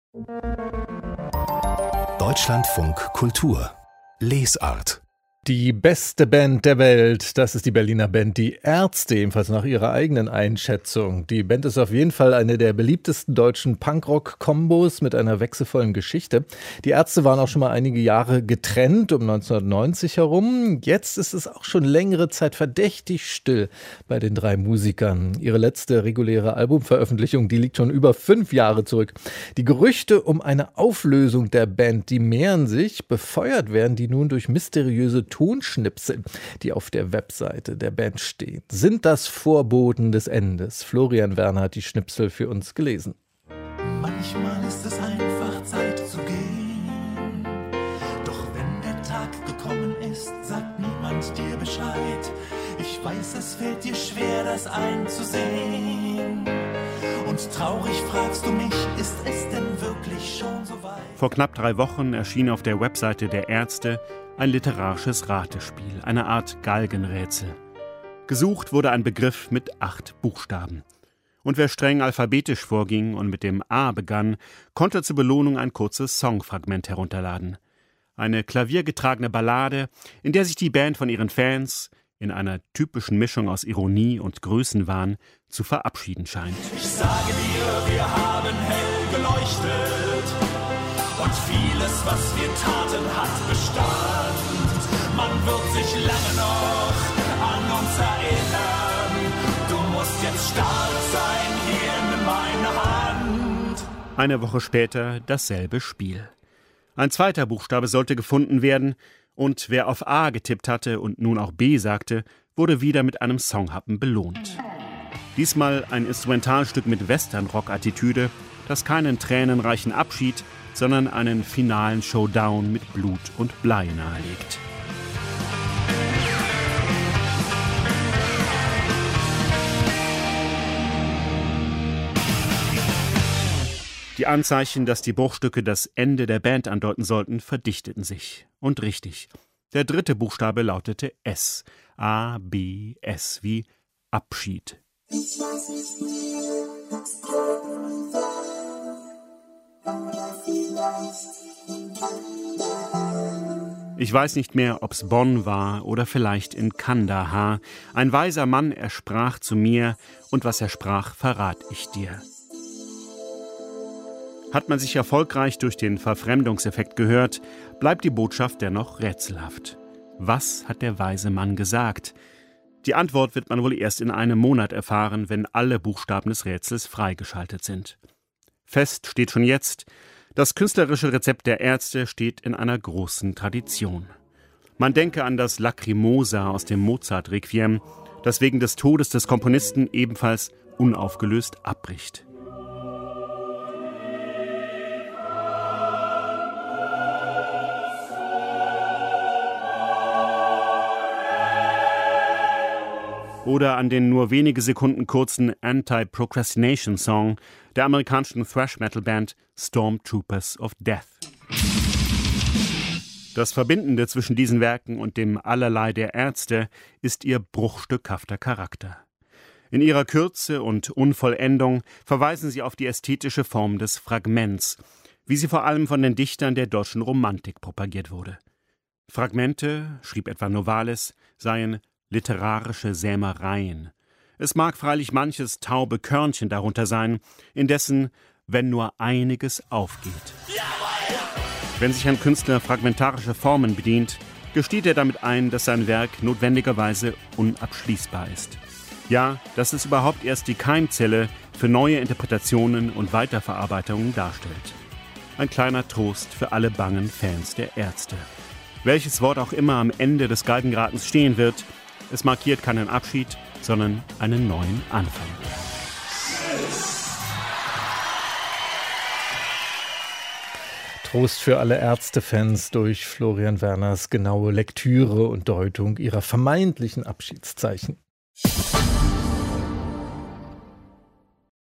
Deutschlandfunk Kultur Lesart. Die beste Band der Welt, das ist die Berliner Band Die Ärzte, ebenfalls nach ihrer eigenen Einschätzung. Die Band ist auf jeden Fall eine der beliebtesten deutschen Punkrock-Kombos mit einer wechselvollen Geschichte. Die Ärzte waren auch schon mal einige Jahre getrennt, um 1990 herum. Jetzt ist es auch schon längere Zeit verdächtig still bei den drei Musikern. Ihre letzte reguläre Albumveröffentlichung, die liegt schon über 5 Jahre zurück. Die Gerüchte um eine Auflösung der Band, die mehren sich. Befeuert werden die nun durch mysteriöse Tonschnipsel, die auf der Webseite der Band stehen. Sind das Vorboten des Endes? Florian Werner hat die Schnipsel für uns gelesen. Manchmal ist es einfach Zeit zu gehen. Doch wenn der Tag gekommen ist, sagt niemand dir Bescheid. Ich weiß, es fällt dir schwer, das einzusehen. Und traurig fragst du mich, ist es denn wirklich schon so weit? Vor knapp 3 Wochen erschien auf der Webseite der Ärzte ein literarisches Ratespiel, eine Art Galgenrätsel. Gesucht wurde ein Begriff mit 8 Buchstaben. Und wer streng alphabetisch vorging und mit dem A begann, konnte zur Belohnung ein kurzes Songfragment herunterladen. Eine klaviergetragene Ballade, in der sich die Band von ihren Fans in einer typischen Mischung aus Ironie und Größenwahn zu verabschieden scheint. Ich sage dir, wir haben hell geleuchtet und vieles, was wir taten, hat Bestand. Man wird sich lange noch an uns erinnern. Du musst jetzt stark sein, hier nimm meine Hand. Eine Woche später dasselbe Spiel. Ein zweiter Buchstabe sollte gefunden werden, und wer auf A getippt hatte und nun auch B sagte, wurde wieder mit einem Songhappen belohnt. Diesmal ein Instrumentalstück mit Western-Rock-Attitüde, das keinen tränenreichen Abschied, sondern einen finalen Showdown mit Blut und Blei nahelegt. Die Anzeichen, dass die Bruchstücke das Ende der Band andeuten sollten, verdichteten sich. Und richtig. Der dritte Buchstabe lautete S. A, B, S wie Abschied. Ich weiß nicht mehr, ob's Köln war oder vielleicht in Kandahar. Ich weiß nicht mehr, ob's Bonn war oder vielleicht in Kandahar. Ein weiser Mann, er sprach zu mir, und was er sprach, verrat ich dir. Hat man sich erfolgreich durch den Verfremdungseffekt gehört, bleibt die Botschaft dennoch rätselhaft. Was hat der weise Mann gesagt? Die Antwort wird man wohl erst in einem Monat erfahren, wenn alle Buchstaben des Rätsels freigeschaltet sind. Fest steht schon jetzt, das künstlerische Rezept der Ärzte steht in einer großen Tradition. Man denke an das Lacrimosa aus dem Mozart-Requiem, das wegen des Todes des Komponisten ebenfalls unaufgelöst abbricht. Oder an den nur wenige Sekunden kurzen Anti-Procrastination-Song der amerikanischen Thrash-Metal-Band Stormtroopers of Death. Das Verbindende zwischen diesen Werken und dem Allerlei der Ärzte ist ihr bruchstückhafter Charakter. In ihrer Kürze und Unvollendung verweisen sie auf die ästhetische Form des Fragments, wie sie vor allem von den Dichtern der deutschen Romantik propagiert wurde. Fragmente, schrieb etwa Novalis, seien literarische Sämereien. Es mag freilich manches taube Körnchen darunter sein, indessen, wenn nur einiges aufgeht. Wenn sich ein Künstler fragmentarische Formen bedient, gesteht er damit ein, dass sein Werk notwendigerweise unabschließbar ist. Ja, dass es überhaupt erst die Keimzelle für neue Interpretationen und Weiterverarbeitungen darstellt. Ein kleiner Trost für alle bangen Fans der Ärzte. Welches Wort auch immer am Ende des Galgengratens stehen wird, es markiert keinen Abschied, sondern einen neuen Anfang. Trost für alle Ärztefans durch Florian Werners genaue Lektüre und Deutung ihrer vermeintlichen Abschiedszeichen.